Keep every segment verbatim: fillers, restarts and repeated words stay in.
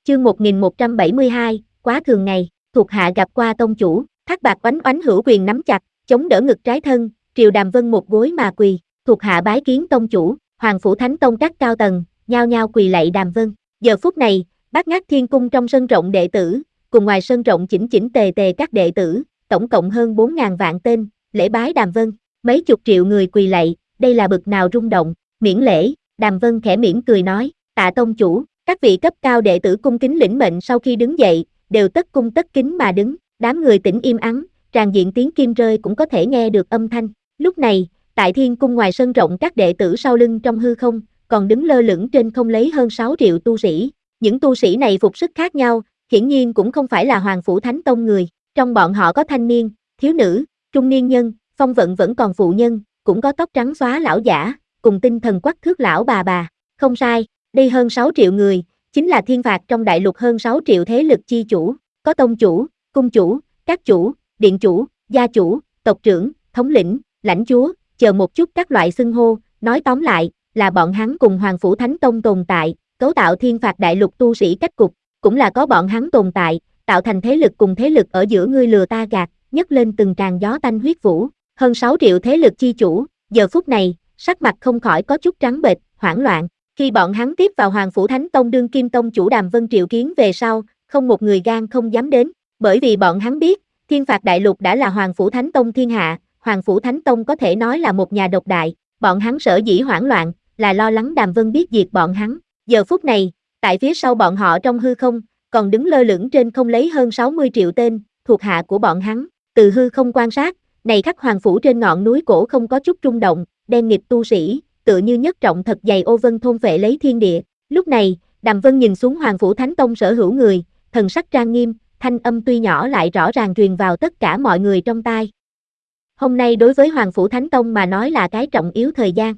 Chương một nghìn một trăm bảy mươi hai, quá thường ngày, thuộc hạ gặp qua tông chủ, Thác Bạt oánh oánh hữu quyền nắm chặt, chống đỡ ngực trái thân, Triều Đàm Vân một gối mà quỳ, thuộc hạ bái kiến tông chủ, Hoàng phủ Thánh Tông các cao tầng, nhao nhao quỳ lạy Đàm Vân. Giờ phút này, Bát Ngát Thiên Cung trong sân rộng đệ tử, cùng ngoài sân rộng chỉnh chỉnh tề tề các đệ tử, tổng cộng hơn bốn ngàn vạn tên, lễ bái Đàm Vân, mấy chục triệu người quỳ lạy, đây là bực nào rung động, miễn lễ, Đàm Vân khẽ mỉm cười nói, tạ tông chủ. Các vị cấp cao đệ tử cung kính lĩnh mệnh sau khi đứng dậy, đều tất cung tất kính mà đứng, đám người tĩnh im ắng, tràn diện tiếng kim rơi cũng có thể nghe được âm thanh. Lúc này, tại Thiên Cung ngoài sân rộng các đệ tử sau lưng trong hư không, còn đứng lơ lửng trên không lấy hơn sáu triệu tu sĩ. Những tu sĩ này phục sức khác nhau, hiển nhiên cũng không phải là Hoàng phủ Thánh Tông người. Trong bọn họ có thanh niên, thiếu nữ, trung niên nhân, phong vận vẫn còn phụ nhân, cũng có tóc trắng xóa lão giả, cùng tinh thần quắc thước lão bà bà. Không sai. Đây hơn sáu triệu người, chính là thiên phạt trong đại lục hơn sáu triệu thế lực chi chủ, có tông chủ, cung chủ, các chủ, điện chủ, gia chủ, tộc trưởng, thống lĩnh, lãnh chúa, chờ một chút các loại xưng hô, nói tóm lại, là bọn hắn cùng Hoàng phủ Thánh Tông tồn tại, cấu tạo thiên phạt đại lục tu sĩ cách cục, cũng là có bọn hắn tồn tại, tạo thành thế lực cùng thế lực ở giữa ngươi lừa ta gạt, nhấc lên từng tràn gió tanh huyết vũ, hơn sáu triệu thế lực chi chủ, giờ phút này, sắc mặt không khỏi có chút trắng bệch, hoảng loạn. Khi bọn hắn tiếp vào Hoàng phủ Thánh Tông đương kim tông chủ Đàm Vân triệu kiến về sau, không một người gan không dám đến, bởi vì bọn hắn biết, thiên phạt đại lục đã là Hoàng phủ Thánh Tông thiên hạ, Hoàng phủ Thánh Tông có thể nói là một nhà độc đại, bọn hắn sở dĩ hoảng loạn, là lo lắng Đàm Vân biết diệt bọn hắn. Giờ phút này, tại phía sau bọn họ trong hư không, còn đứng lơ lửng trên không lấy hơn sáu mươi triệu tên, thuộc hạ của bọn hắn, từ hư không quan sát, này khắc Hoàng phủ trên ngọn núi cổ không có chút rung động, đen nghịt tu sĩ, tựa như nhất trọng thật dày ô vân thôn phệ lấy thiên địa. Lúc này, Đàm Vân nhìn xuống Hoàng phủ Thánh Tông sở hữu người, thần sắc trang nghiêm, thanh âm tuy nhỏ lại rõ ràng truyền vào tất cả mọi người trong tai. Hôm nay đối với Hoàng phủ Thánh Tông mà nói là cái trọng yếu thời gian.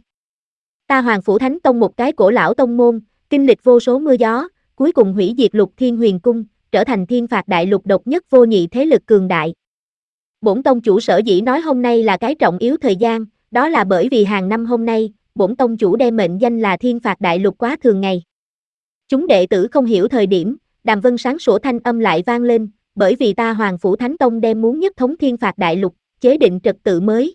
Ta Hoàng phủ Thánh Tông một cái cổ lão tông môn, kinh lịch vô số mưa gió, cuối cùng hủy diệt Lục Thiên Huyền Cung, trở thành thiên phạt đại lục độc nhất vô nhị thế lực cường đại. Bổn tông chủ sở dĩ nói hôm nay là cái trọng yếu thời gian, đó là bởi vì hàng năm hôm nay, bổn tông chủ đem mệnh danh là thiên phạt đại lục quá thường ngày. Chúng đệ tử không hiểu thời điểm, Đàm Vân sáng sủa thanh âm lại vang lên, bởi vì ta Hoàng phủ Thánh Tông đem muốn nhất thống thiên phạt đại lục, chế định trật tự mới.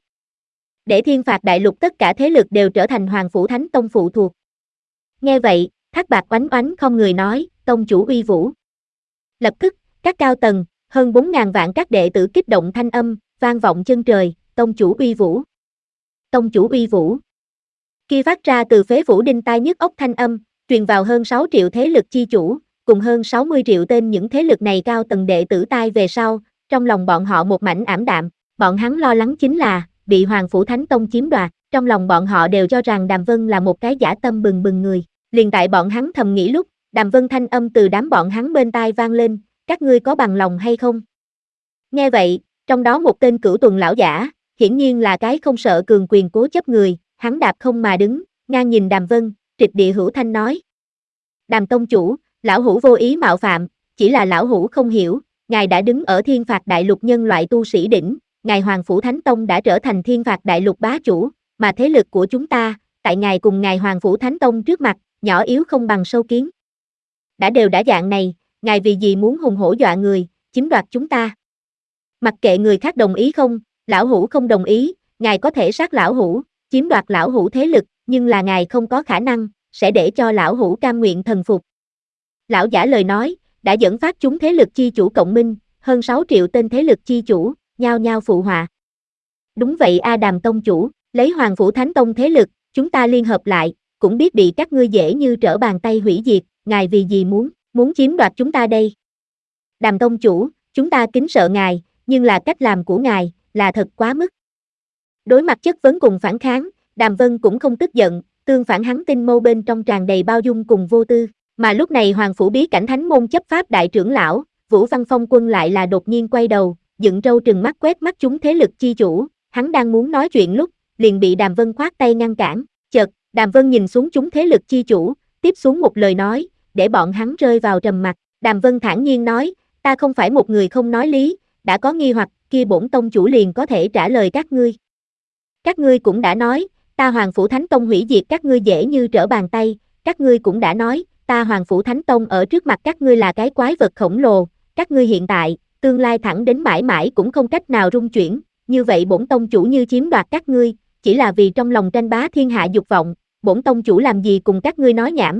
Để thiên phạt đại lục tất cả thế lực đều trở thành Hoàng phủ Thánh Tông phụ thuộc. Nghe vậy, Thác Bạt oánh oánh không người nói, tông chủ uy vũ. Lập tức, các cao tầng, hơn bốn ngàn vạn các đệ tử kích động thanh âm, vang vọng chân trời, tông chủ uy vũ. Tông chủ uy vũ. Khi phát ra từ phế phủ đinh tai nhức óc thanh âm, truyền vào hơn sáu triệu thế lực chi chủ, cùng hơn sáu mươi triệu tên những thế lực này cao tầng đệ tử tai về sau, trong lòng bọn họ một mảnh ảm đạm, bọn hắn lo lắng chính là, bị Hoàng phủ Thánh Tông chiếm đoạt, trong lòng bọn họ đều cho rằng Đàm Vân là một cái dã tâm bừng bừng người, liền tại bọn hắn thầm nghĩ lúc, Đàm Vân thanh âm từ đám bọn hắn bên tai vang lên, các ngươi có bằng lòng hay không? Nghe vậy, trong đó một tên cửu tuần lão giả, hiển nhiên là cái không sợ cường quyền cố chấp người, hắn đạp không mà đứng, ngang nhìn Đàm Vân, trịch địa hữu thanh nói. Đàm tông chủ, lão hữu vô ý mạo phạm, chỉ là lão hữu không hiểu, ngài đã đứng ở thiên phạt đại lục nhân loại tu sĩ đỉnh, ngài Hoàng phủ Thánh Tông đã trở thành thiên phạt đại lục bá chủ, mà thế lực của chúng ta, tại ngài cùng ngài Hoàng phủ Thánh Tông trước mặt, nhỏ yếu không bằng sâu kiến. Đã đều đã dạng này, ngài vì gì muốn hùng hổ dọa người, chiếm đoạt chúng ta? Mặc kệ người khác đồng ý không, lão hữu không đồng ý, ngài có thể sát lão hữu, chiếm đoạt lão hữu thế lực, nhưng là ngài không có khả năng, sẽ để cho lão hữu cam nguyện thần phục. Lão giả lời nói, đã dẫn phát chúng thế lực chi chủ cộng minh, hơn sáu triệu tên thế lực chi chủ, nhao nhao phụ họa. Đúng vậy a Đàm tông chủ, lấy Hoàng phủ Thánh Tông thế lực, chúng ta liên hợp lại, cũng biết bị các ngươi dễ như trở bàn tay hủy diệt, ngài vì gì muốn, muốn chiếm đoạt chúng ta đây? Đàm tông chủ, chúng ta kính sợ ngài, nhưng là cách làm của ngài, là thật quá mức. Đối mặt chất vấn cùng phản kháng, Đàm Vân cũng không tức giận, tương phản hắn tinh mâu bên trong tràn đầy bao dung cùng vô tư, mà lúc này Hoàng phủ bí cảnh thánh môn chấp pháp đại trưởng lão, Vũ Văn Phong Quân lại là đột nhiên quay đầu, dựng râu trừng mắt quét mắt chúng thế lực chi chủ, hắn đang muốn nói chuyện lúc, liền bị Đàm Vân khoát tay ngăn cản, chợt, Đàm Vân nhìn xuống chúng thế lực chi chủ, tiếp xuống một lời nói, để bọn hắn rơi vào trầm mặc, Đàm Vân thản nhiên nói, ta không phải một người không nói lý, đã có nghi hoặc, kia bổn tông chủ liền có thể trả lời các ngươi. Các ngươi cũng đã nói, ta Hoàng phủ Thánh Tông hủy diệt các ngươi dễ như trở bàn tay, các ngươi cũng đã nói, ta Hoàng Phủ Thánh Tông ở trước mặt các ngươi là cái quái vật khổng lồ, các ngươi hiện tại, tương lai thẳng đến mãi mãi cũng không cách nào rung chuyển, như vậy bổn tông chủ như chiếm đoạt các ngươi, chỉ là vì trong lòng tranh bá thiên hạ dục vọng, bổn tông chủ làm gì cùng các ngươi nói nhảm.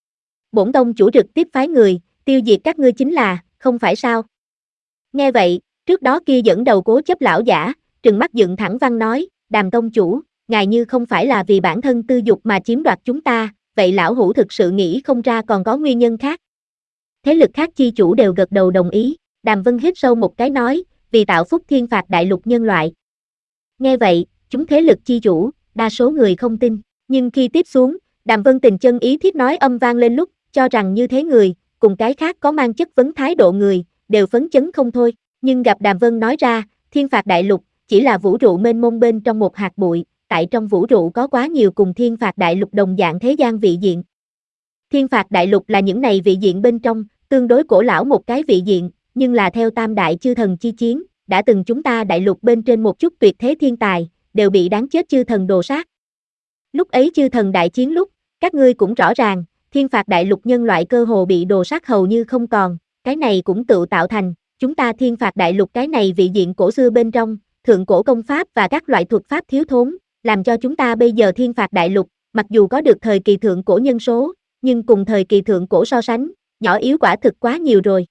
Bổn tông chủ trực tiếp phái người, tiêu diệt các ngươi chính là, không phải sao? Nghe vậy, trước đó kia dẫn đầu cố chấp lão giả, trừng mắt dựng thẳng văn nói, Đàm tông chủ, ngài như không phải là vì bản thân tư dục mà chiếm đoạt chúng ta, vậy lão hủ thực sự nghĩ không ra còn có nguyên nhân khác. Thế lực khác chi chủ đều gật đầu đồng ý, Đàm Vân hít sâu một cái nói, vì tạo phúc thiên phạt đại lục nhân loại. Nghe vậy, chúng thế lực chi chủ, đa số người không tin, nhưng khi tiếp xuống, Đàm Vân tình chân ý thiết nói âm vang lên lúc, cho rằng như thế người, cùng cái khác có mang chất vấn thái độ người, đều phấn chấn không thôi, nhưng gặp Đàm Vân nói ra, thiên phạt đại lục, chỉ là vũ trụ mênh mông bên trong một hạt bụi, tại trong vũ trụ có quá nhiều cùng thiên phạt đại lục đồng dạng thế gian vị diện. Thiên phạt đại lục là những này vị diện bên trong, tương đối cổ lão một cái vị diện, nhưng là theo tam đại chư thần chi chiến, đã từng chúng ta đại lục bên trên một chút tuyệt thế thiên tài, đều bị đáng chết chư thần đồ sát. Lúc ấy chư thần đại chiến lúc, các ngươi cũng rõ ràng, thiên phạt đại lục nhân loại cơ hồ bị đồ sát hầu như không còn, cái này cũng tự tạo thành, chúng ta thiên phạt đại lục cái này vị diện cổ xưa bên trong, thượng cổ công pháp và các loại thuật pháp thiếu thốn, làm cho chúng ta bây giờ thiên phạt đại lục, mặc dù có được thời kỳ thượng cổ nhân số, nhưng cùng thời kỳ thượng cổ so sánh, nhỏ yếu quả thực quá nhiều rồi.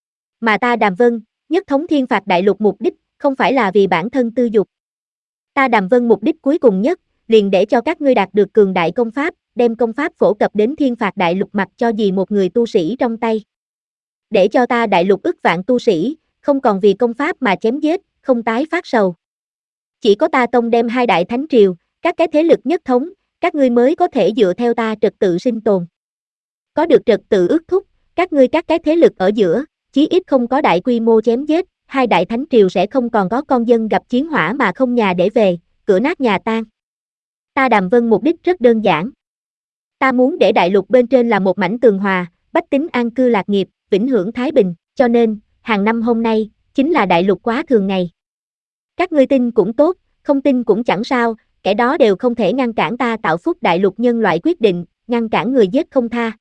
Mà ta Đàm Vân, nhất thống thiên phạt đại lục mục đích, không phải là vì bản thân tư dục. Ta Đàm Vân mục đích cuối cùng nhất, liền để cho các ngươi đạt được cường đại công pháp, đem công pháp phổ cập đến thiên phạt đại lục mặc cho gì một người tu sĩ trong tay. Để cho ta đại lục ức vạn tu sĩ, không còn vì công pháp mà chém giết, không tái phát sầu. Chỉ có ta tông đem hai đại thánh triều, các cái thế lực nhất thống, các ngươi mới có thể dựa theo ta trật tự sinh tồn. Có được trật tự ước thúc, các ngươi các cái thế lực ở giữa, chí ít không có đại quy mô chém giết, hai đại thánh triều sẽ không còn có con dân gặp chiến hỏa mà không nhà để về, cửa nát nhà tan. Ta Đàm Vân mục đích rất đơn giản. Ta muốn để đại lục bên trên là một mảnh tường hòa, bách tính an cư lạc nghiệp, vĩnh hưởng thái bình, cho nên, hàng năm hôm nay, chính là đại lục quá thường ngày. Các ngươi tin cũng tốt, không tin cũng chẳng sao, kẻ đó đều không thể ngăn cản ta tạo phúc đại lục nhân loại quyết định, ngăn cản người giết không tha.